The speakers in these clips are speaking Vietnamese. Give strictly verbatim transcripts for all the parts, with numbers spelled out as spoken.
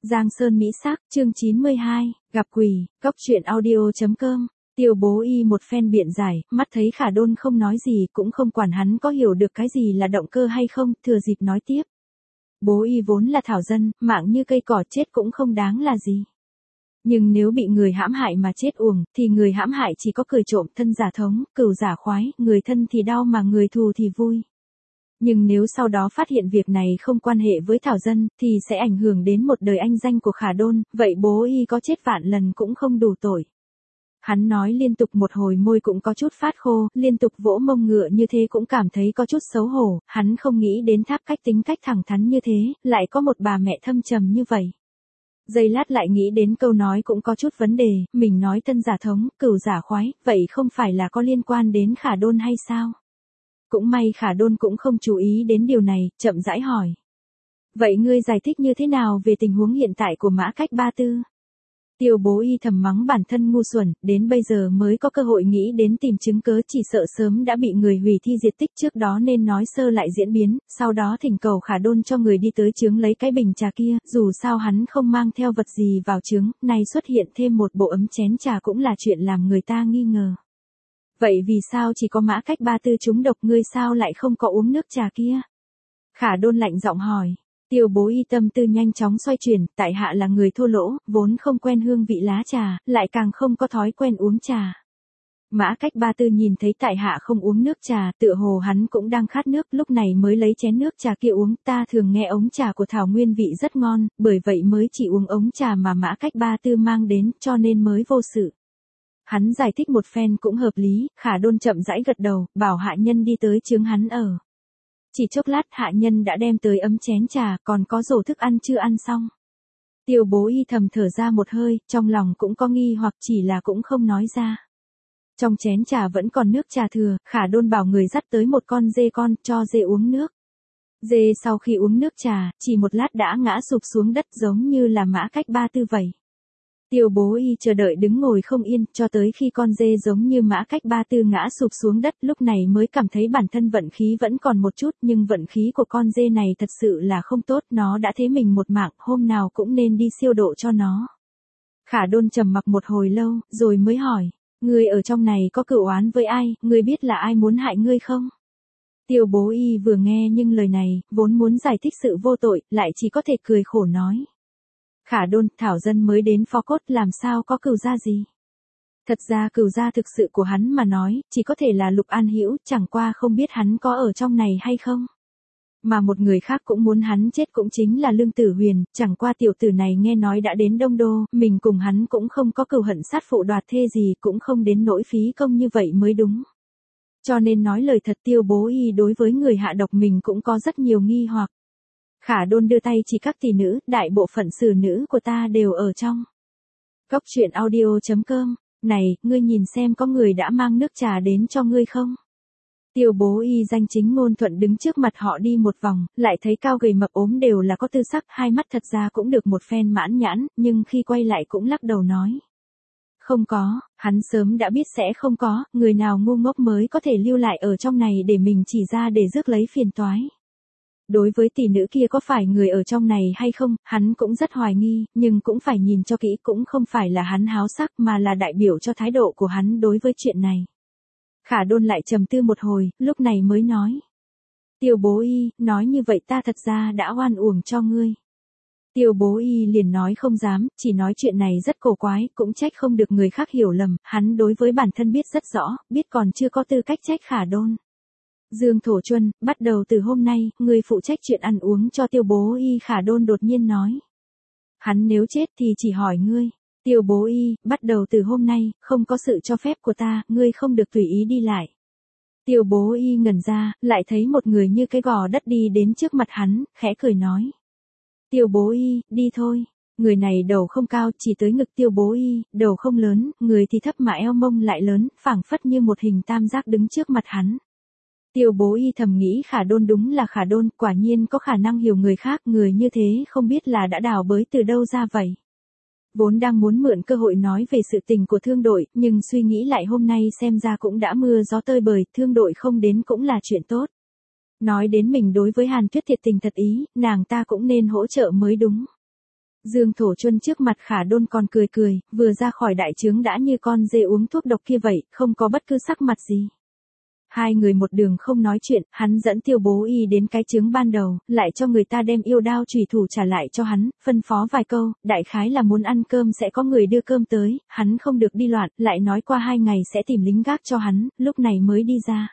Giang Sơn Mỹ Sắc, chương chín mươi hai, gặp quỷ, cóc truyện audio chấm com. Tiêu Bố Y một phen biện giải, mắt thấy Khả Đôn không nói gì, cũng không quản hắn có hiểu được cái gì là động cơ hay không, thừa dịp nói tiếp. Bố Y vốn là thảo dân, mạng như cây cỏ, chết cũng không đáng là gì. Nhưng nếu bị người hãm hại mà chết uổng, thì người hãm hại chỉ có cười trộm, thân giả thống, cừu giả khoái, người thân thì đau mà người thù thì vui. Nhưng nếu sau đó phát hiện việc này không quan hệ với thảo dân, thì sẽ ảnh hưởng đến một đời anh danh của Khả Đôn, vậy Bố Y có chết vạn lần cũng không đủ tội. Hắn nói liên tục một hồi, môi cũng có chút phát khô, liên tục vỗ mông ngựa như thế cũng cảm thấy có chút xấu hổ, hắn không nghĩ đến Tháp Cách tính cách thẳng thắn như thế, lại có một bà mẹ thâm trầm như vậy. Giây lát lại nghĩ đến câu nói cũng có chút vấn đề, mình nói thân giả thống, cừu giả khoái, vậy không phải là có liên quan đến Khả Đôn hay sao? Cũng may Khả Đôn cũng không chú ý đến điều này, chậm rãi hỏi. Vậy ngươi giải thích như thế nào về tình huống hiện tại của Mã Cách Ba Tư? Tiêu Bố Y thầm mắng bản thân ngu xuẩn, đến bây giờ mới có cơ hội nghĩ đến tìm chứng cớ, chỉ sợ sớm đã bị người hủy thi diệt tích, trước đó nên nói sơ lại diễn biến, sau đó thỉnh cầu Khả Đôn cho người đi tới chướng lấy cái bình trà kia, dù sao hắn không mang theo vật gì vào chướng, nay xuất hiện thêm một bộ ấm chén trà cũng là chuyện làm người ta nghi ngờ. Vậy vì sao chỉ có Mã Cách Ba Tư trúng độc, ngươi sao lại không có uống nước trà kia? Khả Đôn lạnh giọng hỏi. Tiêu Bố Y tâm tư nhanh chóng xoay chuyển, tại hạ là người thô lỗ, vốn không quen hương vị lá trà, lại càng không có thói quen uống trà. Mã Cách Ba Tư nhìn thấy tại hạ không uống nước trà, tựa hồ hắn cũng đang khát nước, lúc này mới lấy chén nước trà kia uống, ta thường nghe ống trà của Thảo Nguyên vị rất ngon, bởi vậy mới chỉ uống ống trà mà Mã Cách Ba Tư mang đến, cho nên mới vô sự. Hắn giải thích một phen cũng hợp lý, Khả Đôn chậm rãi gật đầu, bảo hạ nhân đi tới chướng hắn ở. Chỉ chốc lát hạ nhân đã đem tới ấm chén trà, còn có rổ thức ăn chưa ăn xong. Tiêu Bố Y thầm thở ra một hơi, trong lòng cũng có nghi hoặc chỉ là cũng không nói ra. Trong chén trà vẫn còn nước trà thừa, Khả Đôn bảo người dắt tới một con dê con, cho dê uống nước. Dê sau khi uống nước trà, chỉ một lát đã ngã sụp xuống đất giống như là Mã Cách Ba Tư vậy. Tiêu Bố Y chờ đợi đứng ngồi không yên, cho tới khi con dê giống như Mã Cách Ba Tư ngã sụp xuống đất, lúc này mới cảm thấy bản thân vận khí vẫn còn một chút, nhưng vận khí của con dê này thật sự là không tốt, nó đã thế mình một mạng, hôm nào cũng nên đi siêu độ cho nó. Khả Đôn trầm mặc một hồi lâu, rồi mới hỏi, ngươi ở trong này có cửu oán với ai, ngươi biết là ai muốn hại ngươi không? Tiêu Bố Y vừa nghe nhưng lời này, vốn muốn giải thích sự vô tội, lại chỉ có thể cười khổ nói. Khả Đôn, thảo dân mới đến Phó Cốt, làm sao có cừu gia gì? Thật ra cừu gia thực sự của hắn mà nói, chỉ có thể là Lục An Hữu, chẳng qua không biết hắn có ở trong này hay không. Mà một người khác cũng muốn hắn chết cũng chính là Lương Tử Huyền, chẳng qua tiểu tử này nghe nói đã đến Đông Đô, mình cùng hắn cũng không có cừu hận sát phụ đoạt thê gì, cũng không đến nỗi phí công như vậy mới đúng. Cho nên nói lời thật, Tiêu Bố Y đối với người hạ độc mình cũng có rất nhiều nghi hoặc. Khả Đôn đưa tay chỉ các tỷ nữ, đại bộ phận xử nữ của ta đều ở trong. Cóc truyện audio chấm com, này, ngươi nhìn xem có người đã mang nước trà đến cho ngươi không? Tiêu Bố Y danh chính ngôn thuận đứng trước mặt họ đi một vòng, lại thấy cao gầy mập ốm đều là có tư sắc, hai mắt thật ra cũng được một phen mãn nhãn, nhưng khi quay lại cũng lắc đầu nói. Không có, hắn sớm đã biết sẽ không có, người nào ngu ngốc mới có thể lưu lại ở trong này để mình chỉ ra để rước lấy phiền toái. Đối với tỷ nữ kia có phải người ở trong này hay không, hắn cũng rất hoài nghi, nhưng cũng phải nhìn cho kỹ, cũng không phải là hắn háo sắc mà là đại biểu cho thái độ của hắn đối với chuyện này. Khả Đôn lại trầm tư một hồi, lúc này mới nói. Tiêu Bố Y, nói như vậy ta thật ra đã oan uổng cho ngươi. Tiêu Bố Y liền nói không dám, chỉ nói chuyện này rất cổ quái, cũng trách không được người khác hiểu lầm, hắn đối với bản thân biết rất rõ, biết còn chưa có tư cách trách Khả Đôn. Dương Thổ Chuân, bắt đầu từ hôm nay, người phụ trách chuyện ăn uống cho Tiêu Bố Y. Khả Đôn đột nhiên nói. Hắn nếu chết thì chỉ hỏi ngươi. Tiêu Bố Y, bắt đầu từ hôm nay, không có sự cho phép của ta, ngươi không được tùy ý đi lại. Tiêu Bố Y ngẩn ra, lại thấy một người như cái gò đất đi đến trước mặt hắn, khẽ cười nói. Tiêu Bố Y, đi thôi. Người này đầu không cao, chỉ tới ngực Tiêu Bố Y, đầu không lớn, người thì thấp mà eo mông lại lớn, phảng phất như một hình tam giác đứng trước mặt hắn. Tiêu Bố Y thầm nghĩ Khả Đôn đúng là Khả Đôn, quả nhiên có khả năng hiểu người khác, người như thế không biết là đã đào bới từ đâu ra vậy. Vốn đang muốn mượn cơ hội nói về sự tình của thương đội, nhưng suy nghĩ lại hôm nay xem ra cũng đã mưa gió tơi bời, thương đội không đến cũng là chuyện tốt. Nói đến mình đối với Hàn Tuyết thiệt tình thật ý, nàng ta cũng nên hỗ trợ mới đúng. Dương Thổ Chuân trước mặt Khả Đôn còn cười cười, vừa ra khỏi đại trướng đã như con dê uống thuốc độc kia vậy, không có bất cứ sắc mặt gì. Hai người một đường không nói chuyện, hắn dẫn Tiêu Bố Y đến cái trướng ban đầu, lại cho người ta đem yêu đao chủy thủ trả lại cho hắn, phân phó vài câu, đại khái là muốn ăn cơm sẽ có người đưa cơm tới, hắn không được đi loạn, lại nói qua hai ngày sẽ tìm lính gác cho hắn, lúc này mới đi ra.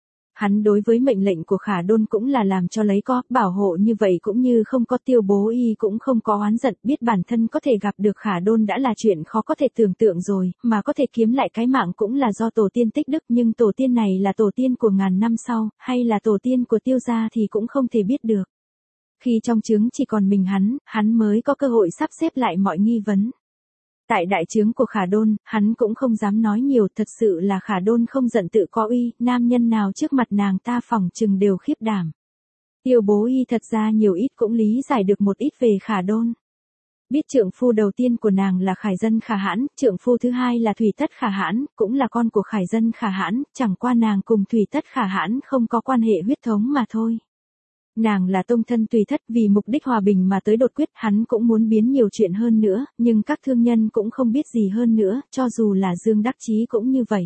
Hắn đối với mệnh lệnh của Khả Đôn cũng là làm cho lấy có, bảo hộ như vậy cũng như không có. Tiêu Bố Y cũng không có oán giận, biết bản thân có thể gặp được Khả Đôn đã là chuyện khó có thể tưởng tượng rồi, mà có thể kiếm lại cái mạng cũng là do tổ tiên tích đức, nhưng tổ tiên này là tổ tiên của ngàn năm sau, hay là tổ tiên của Tiêu gia thì cũng không thể biết được. Khi trong trướng chỉ còn mình hắn, hắn mới có cơ hội sắp xếp lại mọi nghi vấn. Tại đại trướng của Khả Đôn, hắn cũng không dám nói nhiều, thật sự là Khả Đôn không giận tự có uy, nam nhân nào trước mặt nàng ta phỏng chừng đều khiếp đảm. Tiêu Bố Y thật ra nhiều ít cũng lý giải được một ít về Khả Đôn. Biết trượng phu đầu tiên của nàng là Khải Dân Khả Hãn, trượng phu thứ hai là Thủy Tất Khả Hãn, cũng là con của Khải Dân Khả Hãn, chẳng qua nàng cùng Thủy Tất Khả Hãn không có quan hệ huyết thống mà thôi. Nàng là tông thân Tùy Thất, vì mục đích hòa bình mà tới đột quyết, hắn cũng muốn biến nhiều chuyện hơn nữa, nhưng các thương nhân cũng không biết gì hơn nữa, cho dù là Dương Đắc Chí cũng như vậy.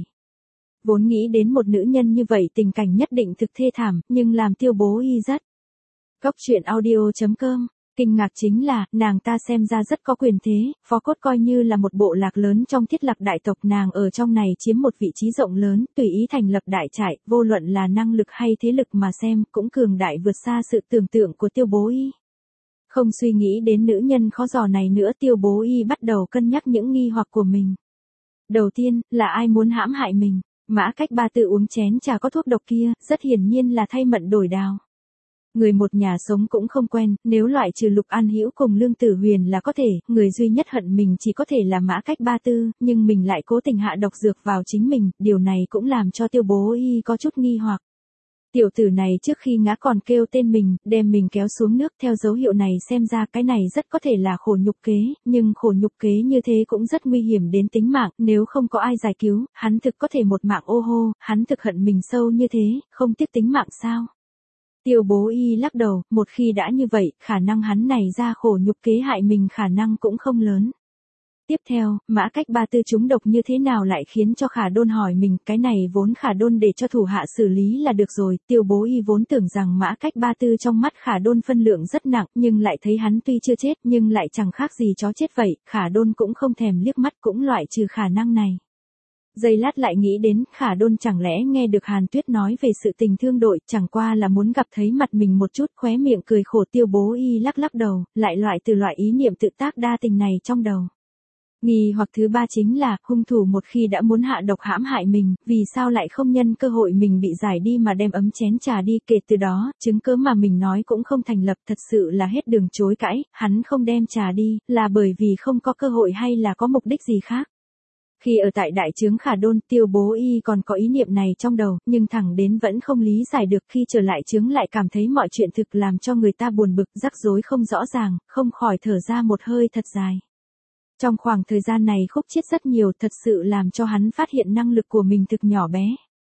Vốn nghĩ đến một nữ nhân như vậy tình cảnh nhất định thực thê thảm, nhưng làm Tiêu Bố Y rất. Cốc truyện audio chấm com. Kinh ngạc chính là, nàng ta xem ra rất có quyền thế, Phó Cốt coi như là một bộ lạc lớn trong thiết lập đại tộc, nàng ở trong này chiếm một vị trí rộng lớn, tùy ý thành lập đại trại, vô luận là năng lực hay thế lực mà xem, cũng cường đại vượt xa sự tưởng tượng của Tiêu Bố Y. Không suy nghĩ đến nữ nhân khó dò này nữa, Tiêu Bố Y bắt đầu cân nhắc những nghi hoặc của mình. Đầu tiên, là ai muốn hãm hại mình? Mã Cách Ba tự uống chén trà có thuốc độc kia, rất hiển nhiên là thay mận đổi đào. Người một nhà sống cũng không quen, nếu loại trừ Lục An Hữu cùng Lương Tử Huyền là có thể, người duy nhất hận mình chỉ có thể là Mã Cách Ba Tư, nhưng mình lại cố tình hạ độc dược vào chính mình, điều này cũng làm cho Tiêu Bố Y có chút nghi hoặc. Tiểu tử này trước khi ngã còn kêu tên mình, đem mình kéo xuống nước, theo dấu hiệu này xem ra cái này rất có thể là khổ nhục kế, nhưng khổ nhục kế như thế cũng rất nguy hiểm đến tính mạng, nếu không có ai giải cứu, hắn thực có thể một mạng ô hô, hắn thực hận mình sâu như thế, không tiếc tính mạng sao? Tiêu Bố Y lắc đầu, một khi đã như vậy, khả năng hắn này ra khổ nhục kế hại mình khả năng cũng không lớn. Tiếp theo, Mã Cách Ba Tư trúng độc như thế nào lại khiến cho Khả Đôn hỏi mình, cái này vốn Khả Đôn để cho thủ hạ xử lý là được rồi, Tiêu Bố Y vốn tưởng rằng Mã Cách Ba Tư trong mắt Khả Đôn phân lượng rất nặng, nhưng lại thấy hắn tuy chưa chết nhưng lại chẳng khác gì chó chết vậy, Khả Đôn cũng không thèm liếc mắt, cũng loại trừ khả năng này. Giây lát lại nghĩ đến, Khả Đôn chẳng lẽ nghe được Hàn Tuyết nói về sự tình thương đội, chẳng qua là muốn gặp thấy mặt mình một chút, khóe miệng cười khổ. Tiêu Bố Y lắc lắc đầu, lại loại từ loại ý niệm tự tác đa tình này trong đầu. Nghi hoặc thứ ba chính là, hung thủ một khi đã muốn hạ độc hãm hại mình, vì sao lại không nhân cơ hội mình bị giải đi mà đem ấm chén trà đi, kể từ đó, chứng cớ mà mình nói cũng không thành lập, thật sự là hết đường chối cãi, hắn không đem trà đi, là bởi vì không có cơ hội hay là có mục đích gì khác. Khi ở tại đại trướng Khả Đôn, Tiêu Bố Y còn có ý niệm này trong đầu, nhưng thẳng đến vẫn không lý giải được, khi trở lại trướng lại cảm thấy mọi chuyện thực làm cho người ta buồn bực, rắc rối không rõ ràng, không khỏi thở ra một hơi thật dài. Trong khoảng thời gian này khúc chiết rất nhiều, thật sự làm cho hắn phát hiện năng lực của mình thực nhỏ bé.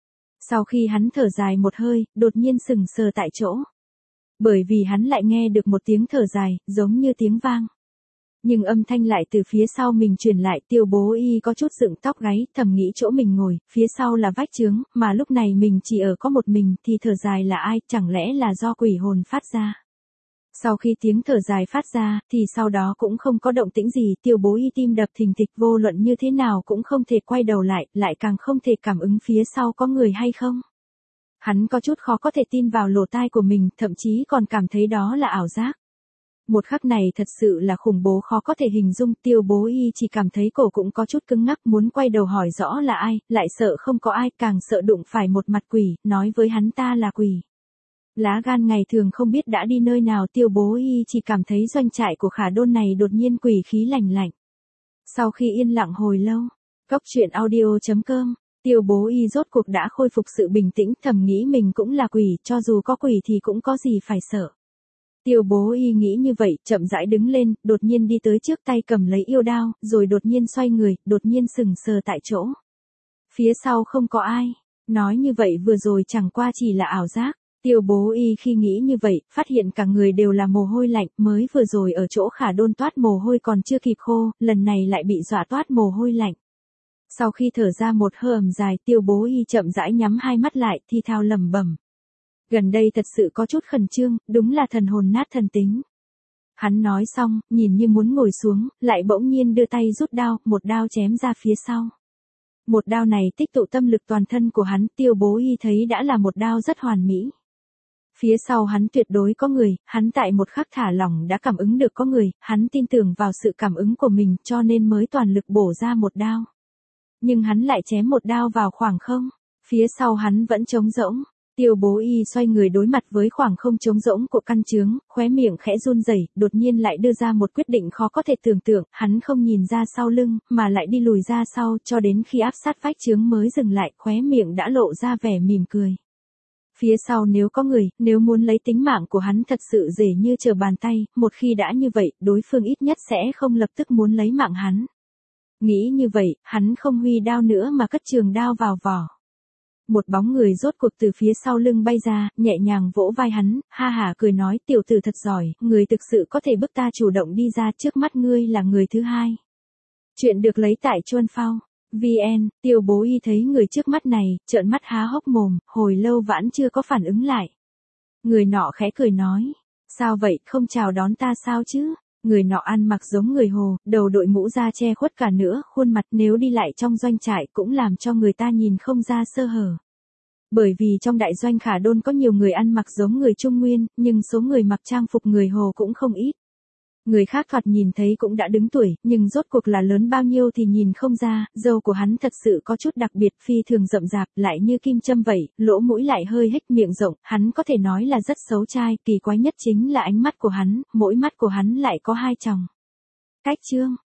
Sau khi hắn thở dài một hơi, đột nhiên sững sờ tại chỗ. Bởi vì hắn lại nghe được một tiếng thở dài, giống như tiếng vang. Nhưng âm thanh lại từ phía sau mình truyền lại. Tiêu Bố Y có chút dựng tóc gáy, thầm nghĩ chỗ mình ngồi, phía sau là vách trướng, mà lúc này mình chỉ ở có một mình, thì thở dài là ai, chẳng lẽ là do quỷ hồn phát ra. Sau khi tiếng thở dài phát ra, thì sau đó cũng không có động tĩnh gì, Tiêu Bố Y tim đập thình thịch, vô luận như thế nào cũng không thể quay đầu lại, lại càng không thể cảm ứng phía sau có người hay không. Hắn có chút khó có thể tin vào lỗ tai của mình, thậm chí còn cảm thấy đó là ảo giác. Một khắc này thật sự là khủng bố khó có thể hình dung. Tiêu Bố Y chỉ cảm thấy cổ cũng có chút cứng ngắc, muốn quay đầu hỏi rõ là ai, lại sợ không có ai, càng sợ đụng phải một mặt quỷ, nói với hắn ta là quỷ. Lá gan ngày thường không biết đã đi nơi nào. Tiêu Bố Y chỉ cảm thấy doanh trại của Khả Đôn này đột nhiên quỷ khí lạnh lạnh. Sau khi yên lặng hồi lâu, cốc truyện audio chấm com, Tiêu Bố Y rốt cuộc đã khôi phục sự bình tĩnh, thầm nghĩ mình cũng là quỷ, cho dù có quỷ thì cũng có gì phải sợ. Tiêu Bố Y nghĩ như vậy, chậm rãi đứng lên, đột nhiên đi tới trước, tay cầm lấy yêu đao, rồi đột nhiên xoay người, đột nhiên sững sờ tại chỗ. Phía sau không có ai, nói như vậy vừa rồi chẳng qua chỉ là ảo giác. Tiêu Bố Y khi nghĩ như vậy, phát hiện cả người đều là mồ hôi lạnh, mới vừa rồi ở chỗ Khả Đôn toát mồ hôi còn chưa kịp khô, lần này lại bị dọa toát mồ hôi lạnh. Sau khi thở ra một hơi ẩm dài, Tiêu Bố Y chậm rãi nhắm hai mắt lại, thi thao lẩm bẩm. Gần đây thật sự có chút khẩn trương, đúng là thần hồn nát thần tính. Hắn nói xong, nhìn như muốn ngồi xuống, lại bỗng nhiên đưa tay rút đao, một đao chém ra phía sau. Một đao này tích tụ tâm lực toàn thân của hắn, Tiêu Bố Y thấy đã là một đao rất hoàn mỹ. Phía sau hắn tuyệt đối có người, hắn tại một khắc thả lỏng đã cảm ứng được có người, hắn tin tưởng vào sự cảm ứng của mình cho nên mới toàn lực bổ ra một đao. Nhưng hắn lại chém một đao vào khoảng không, phía sau hắn vẫn trống rỗng. Tiêu Bố Y xoay người đối mặt với khoảng không trống rỗng của căn chướng, khóe miệng khẽ run rẩy, đột nhiên lại đưa ra một quyết định khó có thể tưởng tượng, hắn không nhìn ra sau lưng, mà lại đi lùi ra sau, cho đến khi áp sát vách chướng mới dừng lại, khóe miệng đã lộ ra vẻ mỉm cười. Phía sau nếu có người, nếu muốn lấy tính mạng của hắn thật sự dễ như trở bàn tay, một khi đã như vậy, đối phương ít nhất sẽ không lập tức muốn lấy mạng hắn. Nghĩ như vậy, hắn không huy đao nữa mà cất trường đao vào vỏ. Một bóng người rốt cuộc từ phía sau lưng bay ra, nhẹ nhàng vỗ vai hắn, ha hả cười nói, tiểu tử thật giỏi, người thực sự có thể bức ta chủ động đi ra, trước mắt ngươi là người thứ hai. Chuyện được lấy tại Chuan Phao. vê en, Tiêu Bố Y thấy người trước mắt này, trợn mắt há hốc mồm, hồi lâu vẫn chưa có phản ứng lại. Người nọ khẽ cười nói, sao vậy, không chào đón ta sao chứ? Người nọ ăn mặc giống người Hồ, đầu đội mũ da che khuất cả nửa khuôn mặt, nếu đi lại trong doanh trại cũng làm cho người ta nhìn không ra sơ hở. Bởi vì trong đại doanh Khả Đôn có nhiều người ăn mặc giống người Trung Nguyên, nhưng số người mặc trang phục người Hồ cũng không ít. Người khác thoạt nhìn thấy cũng đã đứng tuổi, nhưng rốt cuộc là lớn bao nhiêu thì nhìn không ra, râu của hắn thật sự có chút đặc biệt, phi thường rậm rạp, lại như kim châm vậy, lỗ mũi lại hơi hếch, miệng rộng, hắn có thể nói là rất xấu trai, kỳ quái nhất chính là ánh mắt của hắn, mỗi mắt của hắn lại có hai tròng. Cách chương